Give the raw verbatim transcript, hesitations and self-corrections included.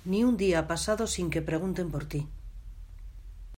Ni un día ha pasado sin que pregunten por ti.